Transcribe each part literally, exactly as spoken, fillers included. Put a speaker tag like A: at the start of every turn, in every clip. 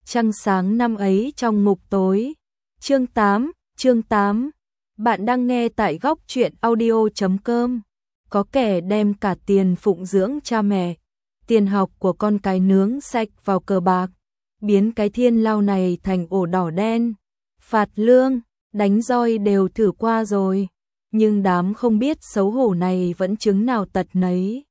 A: Trăng sáng năm ấy trong ngục tối. Chương tám, chương tám. Bạn đang nghe tại góc truyện audio chấm com. Có kẻ đem cả tiền phụng dưỡng cha mẹ, tiền học của con cái nướng sạch vào cờ bạc, biến cái thiên lao này thành ổ đỏ đen. Phạt lương, đánh roi đều thử qua rồi, nhưng đám không biết xấu hổ này vẫn chứng nào tật nấy.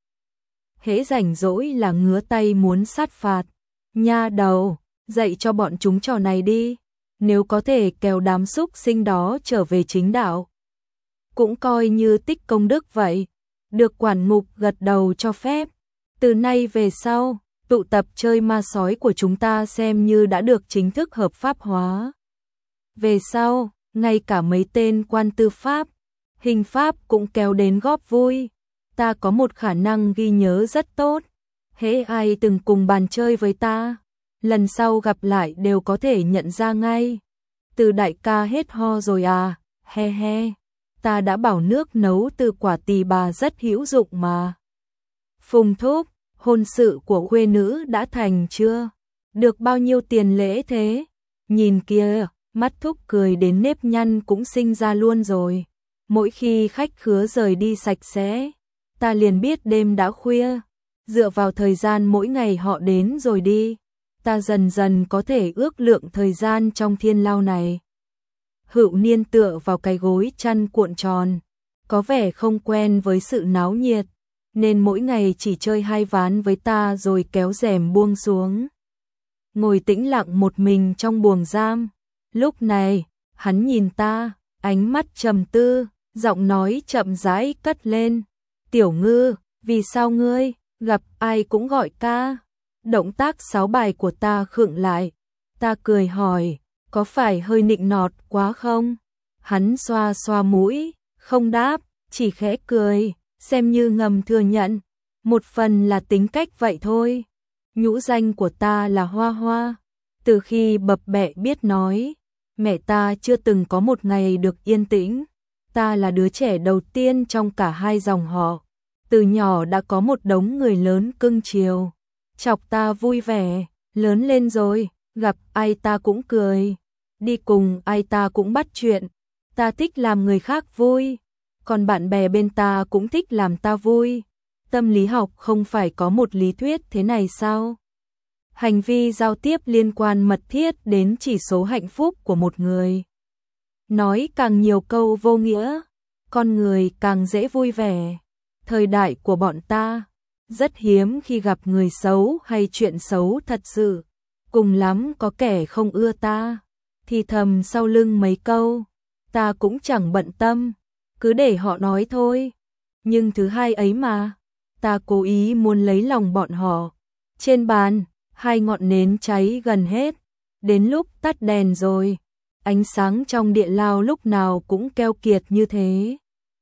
A: Hễ rảnh rỗi là ngứa tay muốn sát phạt. Nha đầu, dạy cho bọn chúng trò này đi, nếu có thể kéo đám súc sinh đó trở về chính đạo, cũng coi như tích công đức vậy. Được quản ngục gật đầu cho phép. Từ nay về sau, tụ tập chơi ma sói của chúng ta xem như đã được chính thức hợp pháp hóa. Về sau, ngay cả mấy tên quan tư pháp, hình pháp cũng kéo đến góp vui. Ta có một khả năng ghi nhớ rất tốt. Hễ ai từng cùng bàn chơi với ta, lần sau gặp lại đều có thể nhận ra ngay. Từ đại ca hết ho rồi à, he he. Ta đã bảo nước nấu từ quả tỳ bà rất hữu dụng mà. Phùng thúc, hôn sự của khuê nữ đã thành chưa? Được bao nhiêu tiền lễ thế? Nhìn kia, mắt thúc cười đến nếp nhăn cũng sinh ra luôn rồi. Mỗi khi khách khứa rời đi sạch sẽ, ta liền biết đêm đã khuya. Dựa vào thời gian mỗi ngày họ đến rồi đi, ta dần dần có thể ước lượng thời gian trong thiên lao này. Hữu Niên tựa vào cái gối chăn cuộn tròn, có vẻ không quen với sự náo nhiệt, nên mỗi ngày chỉ chơi hai ván với ta rồi kéo rèm buông xuống. Ngồi tĩnh lặng một mình trong buồng giam. Lúc này, hắn nhìn ta, ánh mắt trầm tư, giọng nói chậm rãi cất lên. Tiểu Ngư, vì sao ngươi gặp ai cũng gọi ca? Động tác sáo bài của ta khựng lại. Ta cười hỏi, có phải hơi nịnh nọt quá không? Hắn xoa xoa mũi, không đáp, chỉ khẽ cười, xem như ngầm thừa nhận. Một phần là tính cách vậy thôi. Nhũ danh của ta là Hoa Hoa. Từ khi bập bẹ biết nói, mẹ ta chưa từng có một ngày được yên tĩnh. Ta là đứa trẻ đầu tiên trong cả hai dòng họ. Từ nhỏ đã có một đống người lớn cưng chiều, chọc ta vui vẻ. Lớn lên rồi, gặp ai ta cũng cười, đi cùng ai ta cũng bắt chuyện. Ta thích làm người khác vui, còn bạn bè bên ta cũng thích làm ta vui. Tâm lý học không phải có một lý thuyết thế này sao? Hành vi giao tiếp liên quan mật thiết đến chỉ số hạnh phúc của một người. Nói càng nhiều câu vô nghĩa, con người càng dễ vui vẻ. Thời đại của bọn ta, rất hiếm khi gặp người xấu hay chuyện xấu thật sự. Cùng lắm có kẻ không ưa ta, thì thầm sau lưng mấy câu, ta cũng chẳng bận tâm, cứ để họ nói thôi. Nhưng thứ hai ấy mà, ta cố ý muốn lấy lòng bọn họ. Trên bàn, hai ngọn nến cháy gần hết, đến lúc tắt đèn rồi, ánh sáng trong địa lao lúc nào cũng keo kiệt như thế.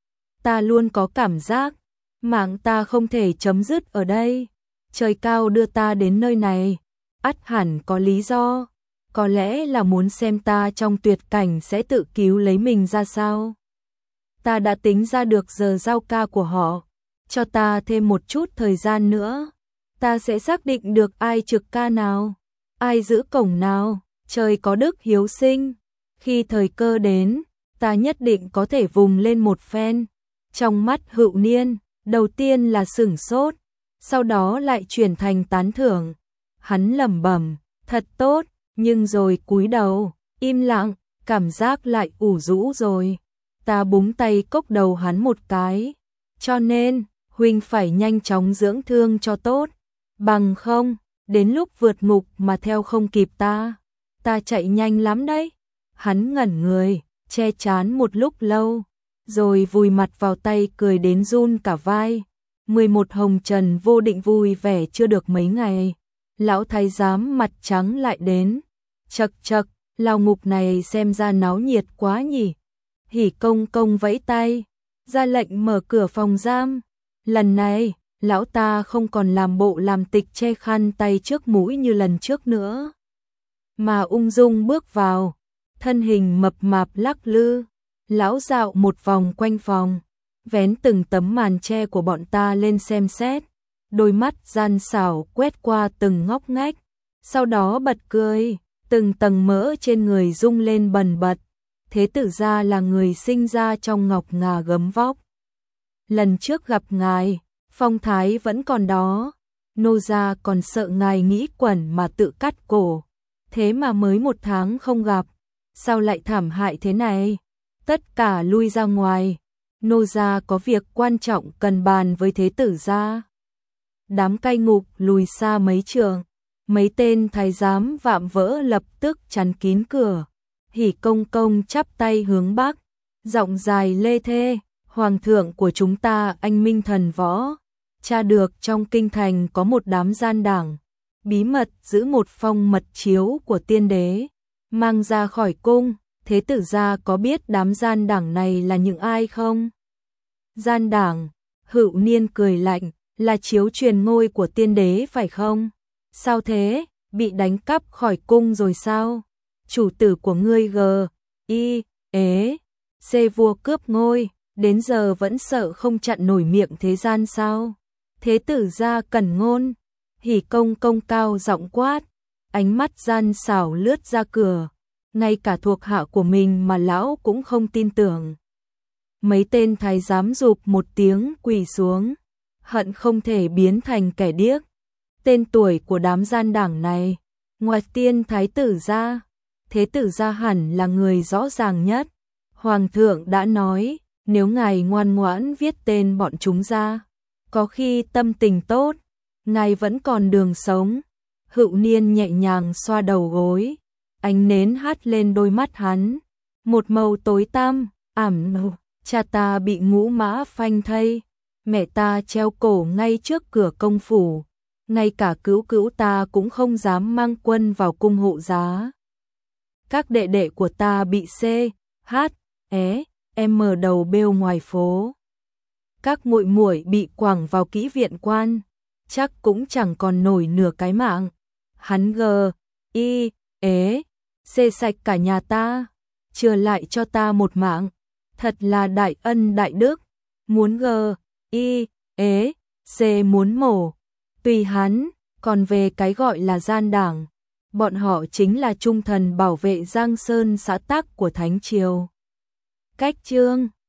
A: Ta luôn có cảm giác, mạng ta không thể chấm dứt ở đây. Trời cao đưa ta đến nơi này, ắt hẳn có lý do. Có lẽ là muốn xem ta trong tuyệt cảnh sẽ tự cứu lấy mình ra sao. Ta đã tính ra được giờ giao ca của họ. Cho ta thêm một chút thời gian nữa, ta sẽ xác định được ai trực ca nào, ai giữ cổng nào. Trời có đức hiếu sinh, khi thời cơ đến, ta nhất định có thể vùng lên một phen. Trong mắt Hữu Niên, đầu tiên là sửng sốt, sau đó lại chuyển thành tán thưởng. Hắn lẩm bẩm, thật tốt, nhưng rồi cúi đầu, im lặng, cảm giác lại ủ rũ rồi. Ta búng tay cốc đầu hắn một cái, cho nên, huynh phải nhanh chóng dưỡng thương cho tốt, bằng không, đến lúc vượt ngục mà theo không kịp ta, ta chạy nhanh lắm đấy. Hắn ngẩn người, che chán một lúc lâu, rồi vùi mặt vào tay cười đến run cả vai. mười một hồng trần vô định vui vẻ chưa được mấy ngày, lão thái giám mặt trắng lại đến. Chậc chậc, lao ngục này xem ra náo nhiệt quá nhỉ. Hỉ công công vẫy tay, ra lệnh mở cửa phòng giam. Lần này, lão ta không còn làm bộ làm tịch che khăn tay trước mũi như lần trước nữa, mà ung dung bước vào, thân hình mập mạp lắc lư. Lão dạo một vòng quanh phòng, vén từng tấm màn che của bọn ta lên xem xét, đôi mắt gian xảo quét qua từng ngóc ngách. sau đó bật cười, từng tầng mỡ trên người rung lên bần bật. Thế tử gia là người sinh ra trong ngọc ngà gấm vóc. Lần trước gặp ngài, phong thái vẫn còn đó, nô gia còn sợ ngài nghĩ quẩn mà tự cắt cổ. Thế mà mới một tháng không gặp, sao lại thảm hại thế này? Tất cả lui ra ngoài, nô gia có việc quan trọng cần bàn với thế tử gia. Đám cai ngục lùi xa mấy trượng, mấy tên thái giám vạm vỡ lập tức chắn kín cửa. Hỉ Công Công chắp tay hướng bắc, giọng dài lê thê, hoàng thượng của chúng ta anh minh thần võ, tra được trong kinh thành có một đám gian đảng, bí mật giữ một phong mật chiếu của tiên đế, mang ra khỏi cung. Thế tử gia có biết đám gian đảng này là những ai không? Gian đảng, Hữu Niên cười lạnh, là chiếu truyền ngôi của tiên đế phải không? Sao thế, bị đánh cắp khỏi cung rồi sao? Chủ tử của ngươi G, I, ế, C vua cướp ngôi, đến giờ vẫn sợ không chặn nổi miệng thế gian sao? Thế tử gia cẩn ngôn, Hỉ Công Công cao giọng quát, ánh mắt gian xảo lướt ra cửa. Ngay cả thuộc hạ của mình mà lão cũng không tin tưởng. Mấy tên thái giám rụp một tiếng quỳ xuống, hận không thể biến thành kẻ điếc. Tên tuổi của đám gian đảng này, ngoài tiên thái tử ra, thế tử gia hẳn là người rõ ràng nhất. Hoàng thượng đã nói, nếu ngài ngoan ngoãn viết tên bọn chúng ra, có khi tâm tình tốt, ngài vẫn còn đường sống. Hữu Niên nhẹ nhàng xoa đầu gối, ánh nến hắt lên đôi mắt hắn, một màu tối tăm, ảm nụ. Cha ta bị ngũ mã phanh thây, mẹ ta treo cổ ngay trước cửa công phủ, ngay cả cứu cứu ta cũng không dám mang quân vào cung hộ giá. Các đệ đệ của ta bị C, H, E, M đầu bêu ngoài phố. Các muội muội bị quẳng vào kỹ viện quan, chắc cũng chẳng còn nổi nửa cái mạng. Hắn G, I, ế, C sạch cả nhà ta, chừa lại cho ta một mạng. Thật là đại ân đại đức, muốn G, I, ế, C muốn mổ, tùy hắn. Còn về cái gọi là gian đảng, bọn họ chính là trung thần bảo vệ Giang Sơn xã tắc của Thánh Triều. Cách chương